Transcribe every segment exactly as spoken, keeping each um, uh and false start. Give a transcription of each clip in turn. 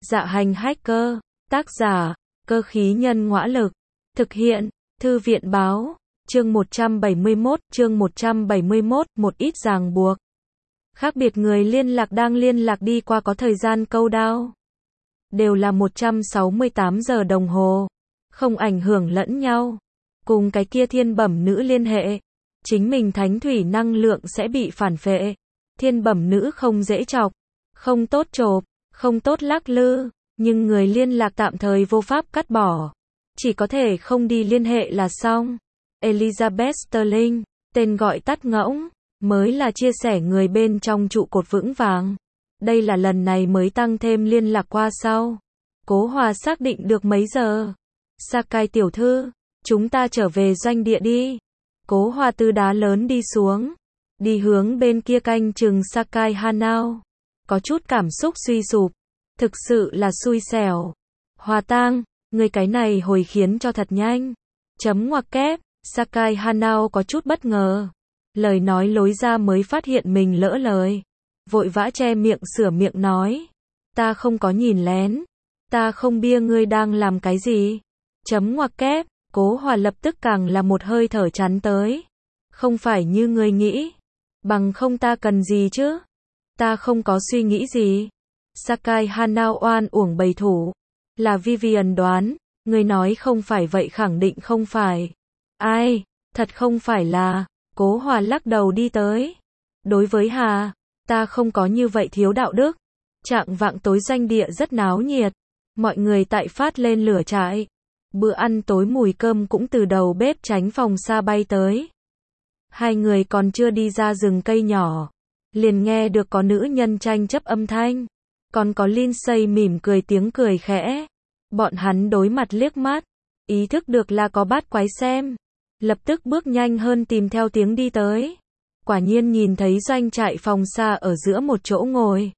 Dạ hành hacker, tác giả, cơ khí nhân ngõa lực, thực hiện, thư viện báo, chương một trăm bảy mươi mốt, chương một trăm bảy mươi mốt, một ít ràng buộc. Khác biệt người liên lạc đang liên lạc đi qua có thời gian câu đao. Đều là một trăm sáu mươi tám giờ đồng hồ, không ảnh hưởng lẫn nhau. Cùng cái kia thiên bẩm nữ liên hệ, chính mình thánh thủy năng lượng sẽ bị phản phệ. Thiên bẩm nữ không dễ chọc, không tốt chộp, không tốt lắc lư, nhưng người liên lạc tạm thời vô pháp cắt bỏ. Chỉ có thể không đi liên hệ là xong. Elizabeth Sterling, tên gọi tắt ngỗng, mới là chia sẻ người bên trong trụ cột vững vàng. Đây là lần này mới tăng thêm liên lạc qua sau. Cố Hòa xác định được mấy giờ. Sakai tiểu thư, chúng ta trở về doanh địa đi. Cố Hòa từ đá lớn đi xuống, đi hướng bên kia canh chừng Sakai Hanao. Có chút cảm xúc suy sụp. Thực sự là xui xẻo. Hòa tang, người cái này hồi khiến cho thật nhanh. Chấm ngoặc kép, Sakai Hanao có chút bất ngờ. Lời nói lối ra mới phát hiện mình lỡ lời. Vội vã che miệng sửa miệng nói. Ta không có nhìn lén. Ta không bia ngươi đang làm cái gì. Chấm ngoặc kép, Cố Hòa lập tức càng là một hơi thở chắn tới. Không phải như ngươi nghĩ. Bằng không ta cần gì chứ. Ta không có suy nghĩ gì. Sakai Hanao oan uổng bày thủ. Là Vivian đoán. Ngươi nói không phải vậy khẳng định không phải. Ai, thật không phải là. Cố Hòa lắc đầu đi tới. Đối với Hà, ta không có như vậy thiếu đạo đức. Trạng vạng tối doanh địa rất náo nhiệt. Mọi người tại phát lên lửa trại. Bữa ăn tối mùi cơm cũng từ đầu bếp tránh phòng xa bay tới. Hai người còn chưa đi ra rừng cây nhỏ. Liền nghe được có nữ nhân tranh chấp âm thanh. Còn có Lindsay mỉm cười tiếng cười khẽ. Bọn hắn đối mặt liếc mắt. Ý thức được là có bát quái xem. Lập tức bước nhanh hơn tìm theo tiếng đi tới. Quả nhiên nhìn thấy doanh trại phòng xa ở giữa một chỗ ngồi.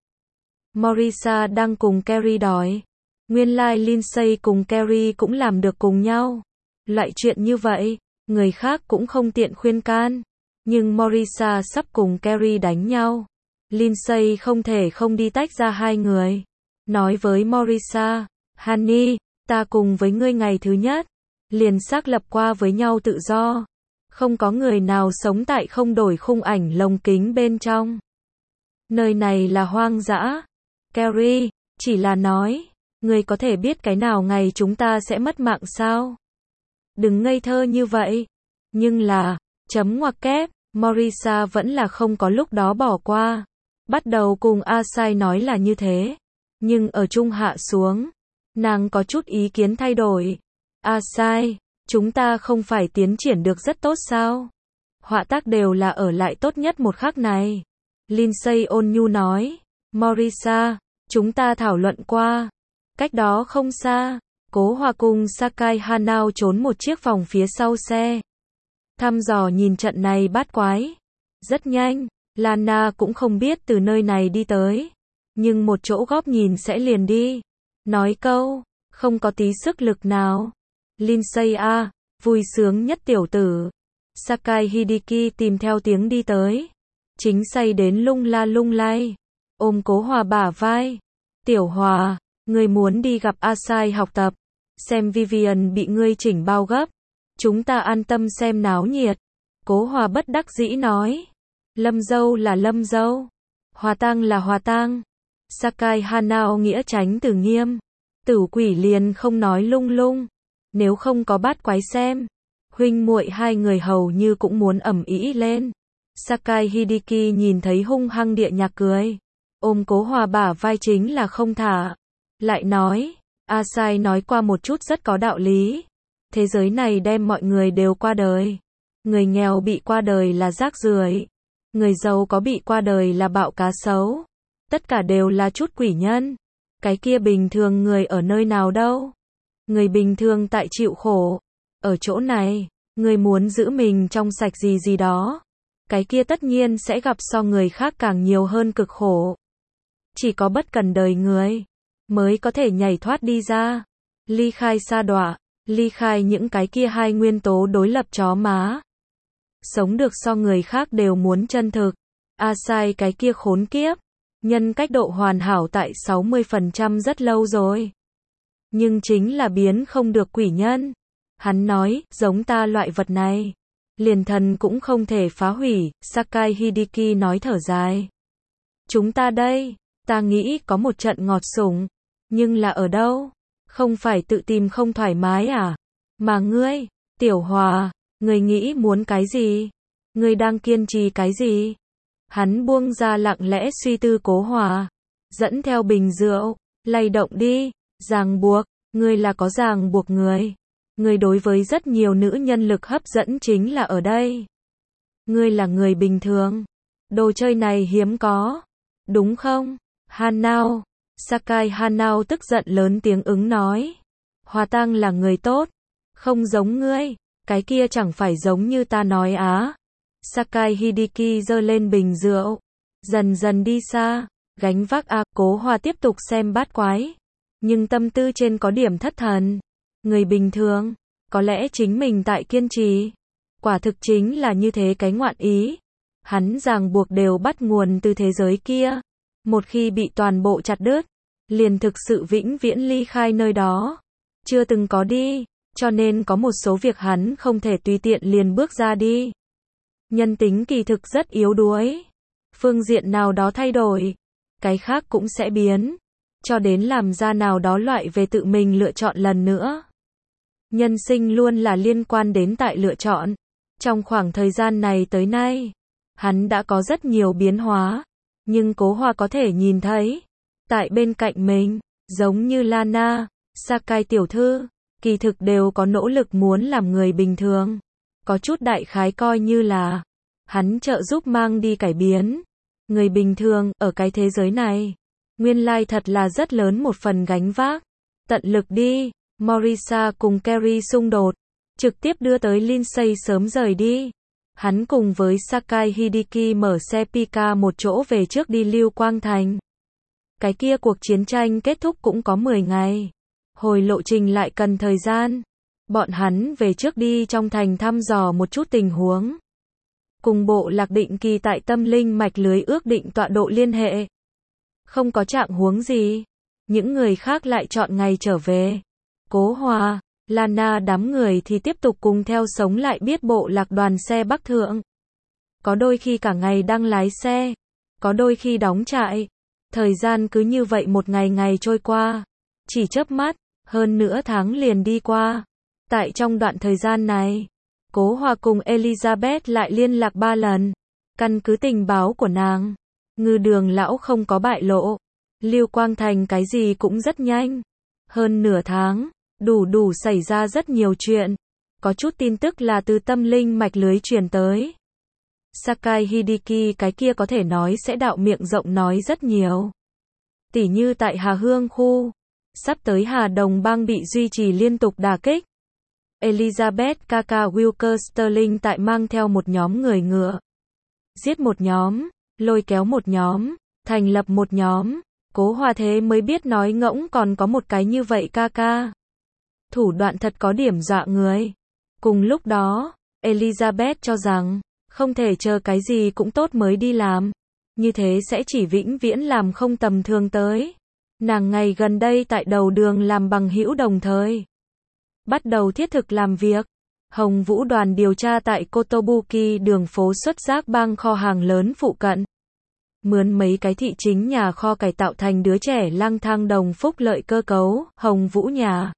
Morisa đang cùng Carrie đòi. Nguyên lai like Lindsay cùng Carrie cũng làm được cùng nhau. Loại chuyện như vậy, người khác cũng không tiện khuyên can. Nhưng Morisa sắp cùng Carrie đánh nhau. Lindsay không thể không đi tách ra hai người. Nói với Morisa, Honey, ta cùng với ngươi ngày thứ nhất. Liền xác lập qua với nhau tự do. Không có người nào sống tại không đổi khung ảnh lồng kính bên trong. Nơi này là hoang dã. Carrie, chỉ là nói, ngươi có thể biết cái nào ngày chúng ta sẽ mất mạng sao? Đừng ngây thơ như vậy. Nhưng là, chấm ngoặc kép, Morisa vẫn là không có lúc đó bỏ qua. Bắt đầu cùng Asai nói là như thế. Nhưng ở trung hạ xuống, nàng có chút ý kiến thay đổi. Asai, chúng ta không phải tiến triển được rất tốt sao? Họa tác đều là ở lại tốt nhất một khắc này. Lindsay ôn nhu nói. Morisa, chúng ta thảo luận qua. Cách đó không xa, Cố Hòa cùng Sakai Hanao trốn một chiếc phòng phía sau xe. Thăm dò nhìn trận này bát quái. Rất nhanh, Lana cũng không biết từ nơi này đi tới. Nhưng một chỗ góc nhìn sẽ liền đi. Nói câu, không có tí sức lực nào. Lindsay a, vui sướng nhất tiểu tử. Sakai Hideki tìm theo tiếng đi tới. Chính say đến lung la lung lay. Ôm Cố Hòa bả vai. Tiểu Hòa, ngươi muốn đi gặp Asai học tập. Xem Vivian bị ngươi chỉnh bao gấp. Chúng ta an tâm xem náo nhiệt. Cố Hòa bất đắc dĩ nói. Lâm dâu là lâm dâu. Hòa tang là hòa tang. Sakai Hanao nghĩa tránh từ nghiêm. Tử quỷ liền không nói lung lung. Nếu không có bát quái xem, huynh muội hai người hầu như cũng muốn ầm ĩ lên. Sakai Hideki nhìn thấy hung hăng địa nhạc cười. Ôm Cố Hòa bả vai chính là không thả. Lại nói, Asai nói qua một chút rất có đạo lý. Thế giới này đem mọi người đều qua đời. Người nghèo bị qua đời là rác rưởi. Người giàu có bị qua đời là bạo cá sấu. Tất cả đều là chút quỷ nhân. Cái kia bình thường người ở nơi nào đâu? Người bình thường tại chịu khổ. Ở chỗ này, người muốn giữ mình trong sạch gì gì đó. Cái kia tất nhiên sẽ gặp so người khác càng nhiều hơn cực khổ. Chỉ có bất cần đời người, mới có thể nhảy thoát đi ra. Ly khai sa đọa, ly khai những cái kia hai nguyên tố đối lập chó má. Sống được so người khác đều muốn chân thực. Asai cái kia khốn kiếp. Nhân cách độ hoàn hảo tại sáu mươi phần trăm rất lâu rồi. Nhưng chính là biến không được quỷ nhân. Hắn nói, giống ta loại vật này, liền thần cũng không thể phá hủy, Sakai Hideki nói thở dài. Chúng ta đây, ta nghĩ có một trận ngọt sủng, nhưng là ở đâu? Không phải tự tìm không thoải mái à? Mà ngươi, Tiểu Hòa, ngươi nghĩ muốn cái gì? Ngươi đang kiên trì cái gì? Hắn buông ra lặng lẽ suy tư Cố Hòa, dẫn theo bình rượu, lay động đi, ràng buộc, ngươi là có ràng buộc người. Ngươi đối với rất nhiều nữ nhân lực hấp dẫn chính là ở đây. Ngươi là người bình thường. Đồ chơi này hiếm có. Đúng không? Hanao. Sakai Hanao tức giận lớn tiếng ứng nói. Hòa Tăng là người tốt. Không giống ngươi. Cái kia chẳng phải giống như ta nói á. Sakai Hideki giơ lên bình rượu. Dần dần đi xa. Gánh vác a. Cố Hòa tiếp tục xem bát quái. Nhưng tâm tư trên có điểm thất thần. Người bình thường, có lẽ chính mình tại kiên trì. Quả thực chính là như thế cái ngoạn ý. Hắn ràng buộc đều bắt nguồn từ thế giới kia. Một khi bị toàn bộ chặt đứt, liền thực sự vĩnh viễn ly khai nơi đó. Chưa từng có đi, cho nên có một số việc hắn không thể tùy tiện liền bước ra đi. Nhân tính kỳ thực rất yếu đuối. Phương diện nào đó thay đổi, cái khác cũng sẽ biến. Cho đến làm ra nào đó loại về tự mình lựa chọn lần nữa. Nhân sinh luôn là liên quan đến tại lựa chọn. Trong khoảng thời gian này tới nay, hắn đã có rất nhiều biến hóa. Nhưng Cố Hòa có thể nhìn thấy, tại bên cạnh mình, giống như Lana, Sakai tiểu thư, kỳ thực đều có nỗ lực muốn làm người bình thường. Có chút đại khái coi như là hắn trợ giúp mang đi cải biến. Người bình thường, ở cái thế giới này, nguyên lai thật là rất lớn một phần gánh vác. Tận lực đi. Morisa cùng Kerry xung đột, trực tiếp đưa tới Lindsay sớm rời đi. Hắn cùng với Sakai Hideki mở xe Pika một chỗ về trước đi Lưu Quang Thành. Cái kia cuộc chiến tranh kết thúc cũng có mười ngày. Hồi lộ trình lại cần thời gian. Bọn hắn về trước đi trong thành thăm dò một chút tình huống. Cùng bộ lạc định kỳ tại tâm linh mạch lưới ước định tọa độ liên hệ. Không có trạng huống gì. Những người khác lại chọn ngày trở về. Cố Hòa, Lana đám người thì tiếp tục cùng theo sống lại biết bộ lạc đoàn xe Bắc Thượng. Có đôi khi cả ngày đang lái xe, có đôi khi đóng trại. Thời gian cứ như vậy một ngày ngày trôi qua, chỉ chớp mắt, hơn nửa tháng liền đi qua. Tại trong đoạn thời gian này, Cố Hòa cùng Elizabeth lại liên lạc ba lần. Căn cứ tình báo của nàng, Ngư Đường lão không có bại lộ. Lưu Quang Thành cái gì cũng rất nhanh. Hơn nửa tháng, đủ đủ xảy ra rất nhiều chuyện. Có chút tin tức là từ tâm linh mạch lưới truyền tới. Sakai Hideki cái kia có thể nói sẽ đạo miệng rộng nói rất nhiều. Tỉ như tại Hà Hương khu, sắp tới Hà Đồng bang bị duy trì liên tục đả kích. Elizabeth Kaka Wilker Sterling tại mang theo một nhóm người ngựa. Giết một nhóm, lôi kéo một nhóm, thành lập một nhóm. Cố Hòa thế mới biết nói ngỗng còn có một cái như vậy Kaka. Thủ đoạn thật có điểm dọa người. Cùng lúc đó, Elizabeth cho rằng, không thể chờ cái gì cũng tốt mới đi làm. Như thế sẽ chỉ vĩnh viễn làm không tầm thường tới. Nàng ngày gần đây tại đầu đường làm bằng hữu đồng thời. Bắt đầu thiết thực làm việc. Hồng Vũ đoàn điều tra tại Kotobuki đường phố xuất giác bang kho hàng lớn phụ cận. Mướn mấy cái thị chính nhà kho cải tạo thành đứa trẻ lang thang đồng phúc lợi cơ cấu, Hồng Vũ nhà.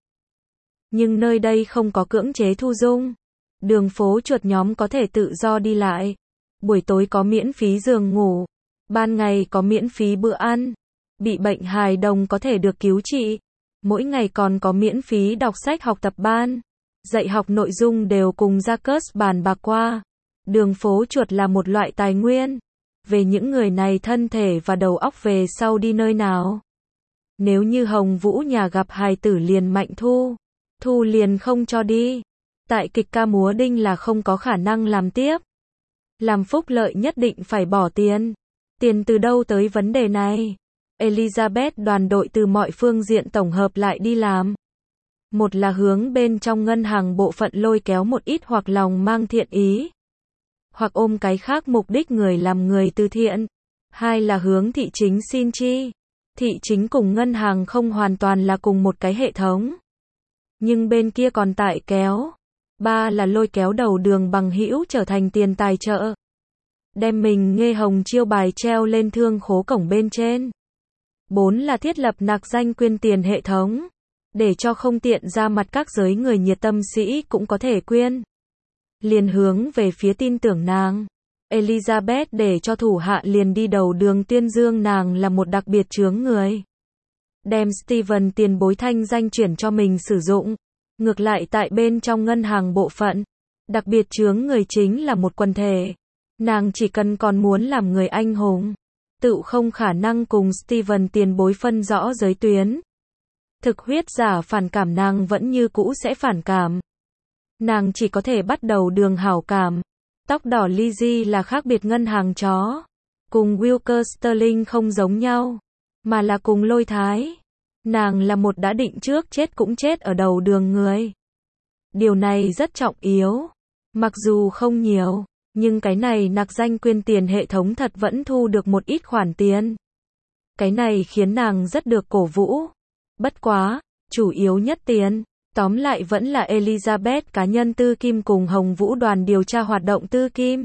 Nhưng nơi đây không có cưỡng chế thu dung. Đường phố chuột nhóm có thể tự do đi lại. Buổi tối có miễn phí giường ngủ. Ban ngày có miễn phí bữa ăn. Bị bệnh hài đồng có thể được cứu trị. Mỗi ngày còn có miễn phí đọc sách học tập ban. Dạy học nội dung đều cùng Jacques bàn bạc qua. Đường phố chuột là một loại tài nguyên. Về những người này thân thể và đầu óc về sau đi nơi nào. Nếu như Hồng Vũ nhà gặp hài tử liền mạnh thu. Thu liền không cho đi. Tại kịch ca múa đinh là không có khả năng làm tiếp. Làm phúc lợi nhất định phải bỏ tiền. Tiền từ đâu tới vấn đề này? Elizabeth đoàn đội từ mọi phương diện tổng hợp lại đi làm. Một là hướng bên trong ngân hàng bộ phận lôi kéo một ít hoặc lòng mang thiện ý. Hoặc ôm cái khác mục đích người làm người từ thiện. Hai là hướng thị chính xin chi. Thị chính cùng ngân hàng không hoàn toàn là cùng một cái hệ thống. Nhưng bên kia còn tại kéo. Ba là lôi kéo đầu đường bằng hữu trở thành tiền tài trợ. Đem mình nghe hồng chiêu bài treo lên thương khố cổng bên trên. Bốn là thiết lập nặc danh quyên tiền hệ thống. Để cho không tiện ra mặt các giới người nhiệt tâm sĩ cũng có thể quyên. Liền hướng về phía tin tưởng nàng. Elizabeth để cho thủ hạ liền đi đầu đường tuyên dương nàng là một đặc biệt chướng người. Đem Steven tiền bối thanh danh chuyển cho mình sử dụng. Ngược lại tại bên trong ngân hàng bộ phận, đặc biệt chướng người chính là một quần thể. Nàng chỉ cần còn muốn làm người anh hùng, tự không khả năng cùng Steven tiền bối phân rõ giới tuyến. Thực huyết giả phản cảm nàng vẫn như cũ sẽ phản cảm. Nàng chỉ có thể bắt đầu đường hảo cảm. Tóc đỏ Lizzie là khác biệt ngân hàng chó. Cùng Wilker Sterling không giống nhau, mà là cùng lôi thái. Nàng là một đã định trước chết cũng chết ở đầu đường người. Điều này rất trọng yếu. Mặc dù không nhiều, nhưng cái này nặc danh quyên tiền hệ thống thật vẫn thu được một ít khoản tiền. Cái này khiến nàng rất được cổ vũ. Bất quá, chủ yếu nhất tiền, tóm lại vẫn là Elizabeth cá nhân tư kim cùng Hồng Vũ đoàn điều tra hoạt động tư kim.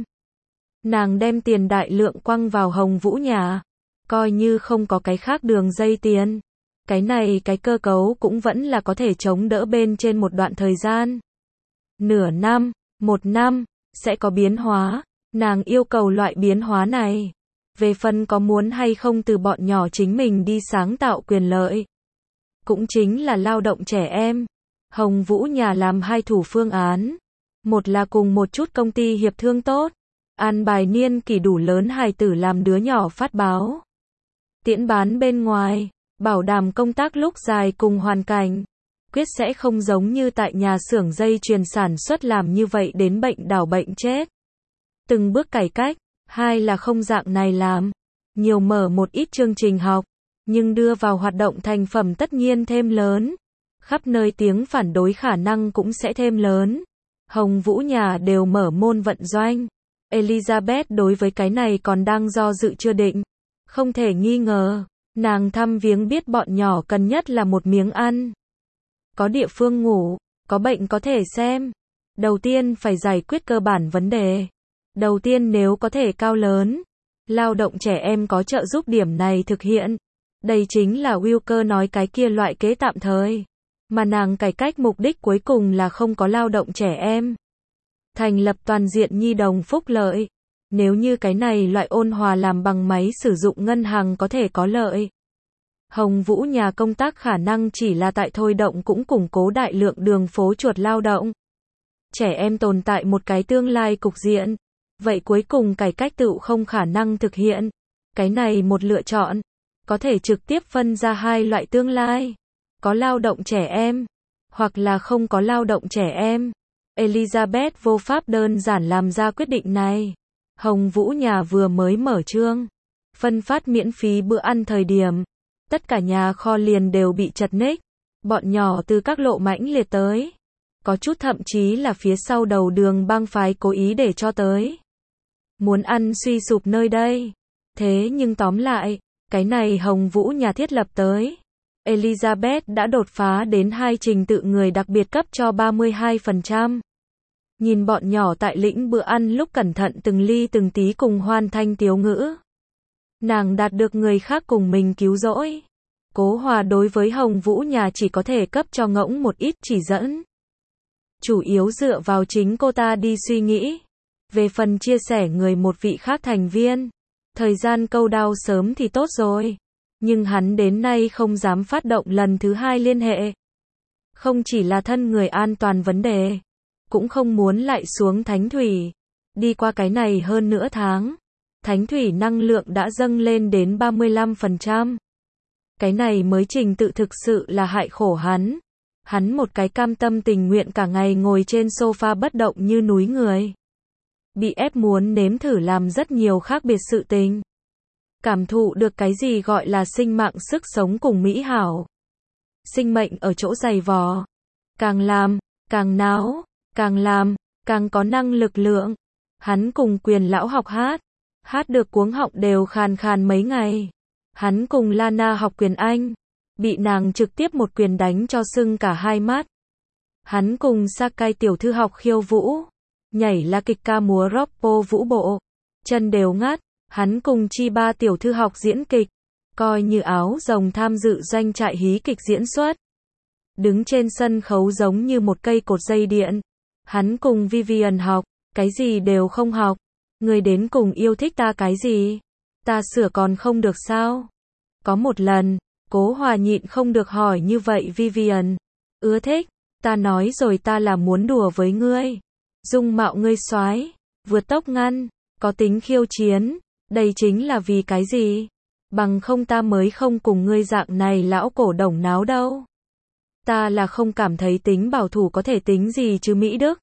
Nàng đem tiền đại lượng quăng vào Hồng Vũ nhà, coi như không có cái khác đường dây tiền. Cái này cái cơ cấu cũng vẫn là có thể chống đỡ bên trên một đoạn thời gian. Nửa năm, một năm, sẽ có biến hóa, nàng yêu cầu loại biến hóa này. Về phần có muốn hay không từ bọn nhỏ chính mình đi sáng tạo quyền lợi. Cũng chính là lao động trẻ em. Hồng Vũ nhà làm hai thủ phương án. Một là cùng một chút công ty hiệp thương tốt. An bài niên kỷ đủ lớn hài tử làm đứa nhỏ phát báo. Tiễn bán bên ngoài. Bảo đảm công tác lúc dài cùng hoàn cảnh. Quyết sẽ không giống như tại nhà xưởng dây chuyền sản xuất làm như vậy đến bệnh đảo bệnh chết. Từng bước cải cách. Hai là không dạng này làm. Nhiều mở một ít chương trình học. Nhưng đưa vào hoạt động thành phẩm tất nhiên thêm lớn. Khắp nơi tiếng phản đối khả năng cũng sẽ thêm lớn. Hồng Vũ nhà đều mở môn vận doanh. Elizabeth đối với cái này còn đang do dự chưa định. Không thể nghi ngờ. Nàng thăm viếng biết bọn nhỏ cần nhất là một miếng ăn. Có địa phương ngủ, có bệnh có thể xem. Đầu tiên phải giải quyết cơ bản vấn đề. Đầu tiên nếu có thể cao lớn, lao động trẻ em có trợ giúp điểm này thực hiện. Đây chính là Wilker nói cái kia loại kế tạm thời. Mà nàng cải cách mục đích cuối cùng là không có lao động trẻ em. Thành lập toàn diện nhi đồng phúc lợi. Nếu như cái này loại ôn hòa làm bằng máy sử dụng ngân hàng có thể có lợi. Hồng Vũ nhà công tác khả năng chỉ là tại thôi động cũng củng cố đại lượng đường phố chuột lao động. Trẻ em tồn tại một cái tương lai cục diện. Vậy cuối cùng cải cách tự không khả năng thực hiện. Cái này một lựa chọn. Có thể trực tiếp phân ra hai loại tương lai. Có lao động trẻ em. Hoặc là không có lao động trẻ em. Elizabeth vô pháp đơn giản làm ra quyết định này. Hồng Vũ nhà vừa mới mở trương. Phân phát miễn phí bữa ăn thời điểm. Tất cả nhà kho liền đều bị chật ních. Bọn nhỏ từ các lộ mãnh liệt tới. Có chút thậm chí là phía sau đầu đường bang phái cố ý để cho tới. Muốn ăn suy sụp nơi đây. Thế nhưng tóm lại, cái này Hồng Vũ nhà thiết lập tới. Elizabeth đã đột phá đến hai trình tự người đặc biệt cấp cho ba mươi hai phần trăm. Nhìn bọn nhỏ tại lĩnh bữa ăn lúc cẩn thận từng ly từng tí cùng hoàn thanh tiếu ngữ. Nàng đạt được người khác cùng mình cứu rỗi. Cố Hòa đối với Hồng Vũ nhà chỉ có thể cấp cho ngỗng một ít chỉ dẫn. Chủ yếu dựa vào chính cô ta đi suy nghĩ. Về phần chia sẻ người một vị khác thành viên. Thời gian câu đao sớm thì tốt rồi. Nhưng hắn đến nay không dám phát động lần thứ hai liên hệ. Không chỉ là thân người an toàn vấn đề. Cũng không muốn lại xuống Thánh Thủy. Đi qua cái này hơn nửa tháng. Thánh Thủy năng lượng đã dâng lên đến ba mươi lăm phần trăm. Cái này mới trình tự thực sự là hại khổ hắn. Hắn một cái cam tâm tình nguyện cả ngày ngồi trên sofa bất động như núi người. Bị ép muốn nếm thử làm rất nhiều khác biệt sự tình. Cảm thụ được cái gì gọi là sinh mạng sức sống cùng mỹ hảo. Sinh mệnh ở chỗ dày vò. Càng làm, càng náo, càng làm, càng có năng lực lượng. Hắn cùng Quyền lão học hát. hát được cuống họng đều khàn khàn mấy ngày. Hắn cùng Lana học quyền Anh, bị nàng trực tiếp một quyền đánh cho sưng cả hai mắt. Hắn cùng Sakai tiểu thư học khiêu vũ, nhảy la kịch ca múa Roppo vũ bộ, chân đều ngắt. Hắn cùng Chiba tiểu thư học diễn kịch, coi như áo rồng tham dự doanh trại hí kịch diễn xuất. Đứng trên sân khấu giống như một cây cột dây điện. Hắn cùng Vivian học, cái gì đều không học. Người đến cùng yêu thích ta cái gì? Ta sửa còn không được sao? Có một lần, Cố Hòa nhịn không được hỏi như vậy Vivian. Ưa thích, ta nói rồi ta là muốn đùa với ngươi. Dung mạo ngươi soái, vượt tốc ngăn, có tính khiêu chiến. Đây chính là vì cái gì? Bằng không ta mới không cùng ngươi dạng này lão cổ đồng náo đâu. Ta là không cảm thấy tính bảo thủ có thể tính gì chứ Mỹ Đức.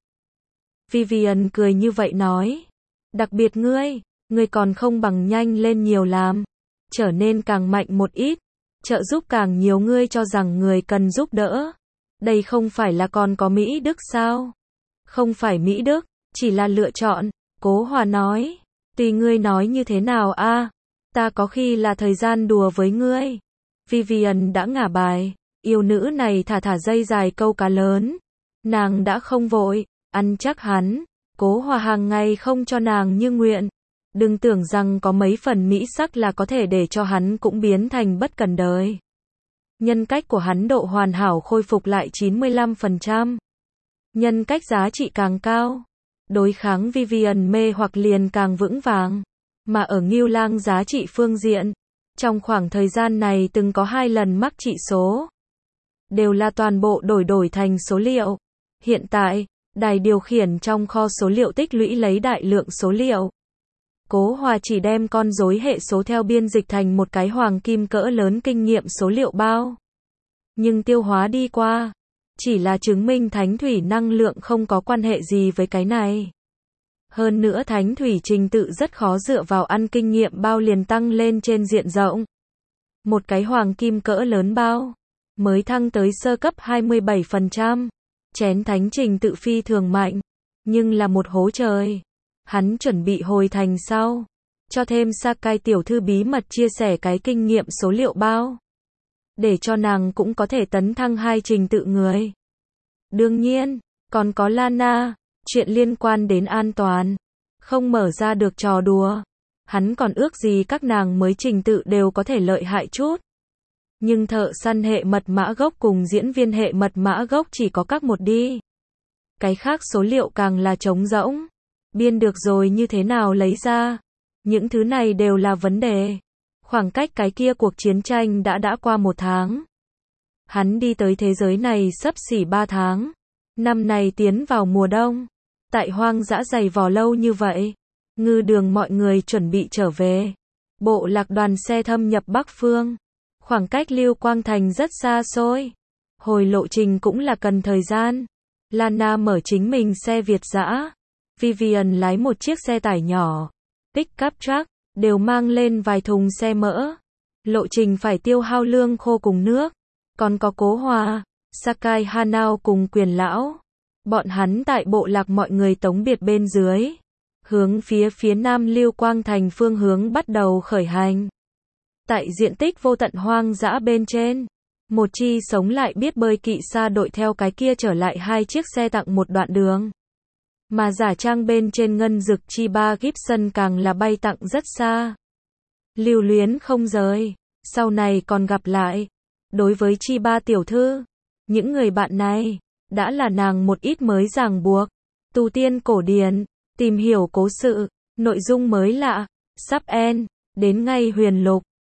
Vivian cười như vậy nói. Đặc biệt ngươi, ngươi còn không bằng nhanh lên nhiều làm. Trở nên càng mạnh một ít. Trợ giúp càng nhiều ngươi cho rằng người cần giúp đỡ. Đây không phải là còn có Mỹ Đức sao? Không phải Mỹ Đức, chỉ là lựa chọn. Cố Hòa nói. Tùy ngươi nói như thế nào a, ta có khi là thời gian đùa với ngươi. Vivian đã ngả bài, yêu nữ này thả thả dây dài câu cá lớn. Nàng đã không vội, ăn chắc hắn. Cố Hòa hàng ngày không cho nàng như nguyện. Đừng tưởng rằng có mấy phần mỹ sắc là có thể để cho hắn cũng biến thành bất cần đời. Nhân cách của hắn độ hoàn hảo khôi phục lại chín mươi lăm phần trăm. Nhân cách giá trị càng cao. Đối kháng Vivian mê hoặc liền càng vững vàng. Mà ở Ngưu Lang giá trị phương diện, trong khoảng thời gian này từng có hai lần mắc trị số. Đều là toàn bộ đổi đổi thành số liệu. Hiện tại, đài điều khiển trong kho số liệu tích lũy lấy đại lượng số liệu. Cố Hòa chỉ đem con rối hệ số theo biên dịch thành một cái hoàng kim cỡ lớn kinh nghiệm số liệu bao. Nhưng tiêu hóa đi qua. Chỉ là chứng minh thánh thủy năng lượng không có quan hệ gì với cái này. Hơn nữa thánh thủy trình tự rất khó dựa vào ăn kinh nghiệm bao liền tăng lên trên diện rộng. Một cái hoàng kim cỡ lớn bao, mới thăng tới sơ cấp hai mươi bảy phần trăm. Chén thánh trình tự phi thường mạnh, nhưng là một hố trời. Hắn chuẩn bị hồi thành sau. Cho thêm Sakai tiểu thư bí mật chia sẻ cái kinh nghiệm số liệu bao. Để cho nàng cũng có thể tấn thăng hai trình tự người. Đương nhiên, còn có Lana, chuyện liên quan đến an toàn. Không mở ra được trò đùa. Hắn còn ước gì các nàng mới trình tự đều có thể lợi hại chút. Nhưng thợ săn hệ mật mã gốc cùng diễn viên hệ mật mã gốc chỉ có các một đi. Cái khác số liệu càng là trống rỗng. Biên được rồi như thế nào lấy ra. Những thứ này đều là vấn đề. Khoảng cách cái kia cuộc chiến tranh đã đã qua một tháng. Hắn đi tới thế giới này xấp xỉ ba tháng. Năm này tiến vào mùa đông. Tại hoang dã dày vò lâu như vậy. Ngư đường mọi người chuẩn bị trở về. Bộ lạc đoàn xe thâm nhập Bắc Phương. Khoảng cách Lưu Quang Thành rất xa xôi. Hồi lộ trình cũng là cần thời gian. Lana mở chính mình xe Việt dã. Vivian lái một chiếc xe tải nhỏ. Pick-up truck, đều mang lên vài thùng xe mỡ. Lộ trình phải tiêu hao lương khô cùng nước. Còn có Cố Hòa, Sakai Hanao cùng Quyền lão. Bọn hắn tại bộ lạc mọi người tống biệt bên dưới. Hướng phía phía nam Lưu Quang Thành phương hướng bắt đầu khởi hành. Tại diện tích vô tận hoang dã bên trên. Một chi sống lại biết bơi kỵ xa đội theo cái kia trở lại hai chiếc xe tặng một đoạn đường. Mà giả trang bên trên ngân dực Chiba Gibson càng là bay tặng rất xa. Lưu luyến không rời. Sau này còn gặp lại. Đối với Chiba tiểu thư, những người bạn này đã là nàng một ít mới ràng buộc. Tu tiên cổ điển, tìm hiểu cố sự, nội dung mới lạ, sắp end, đến ngay huyền lục.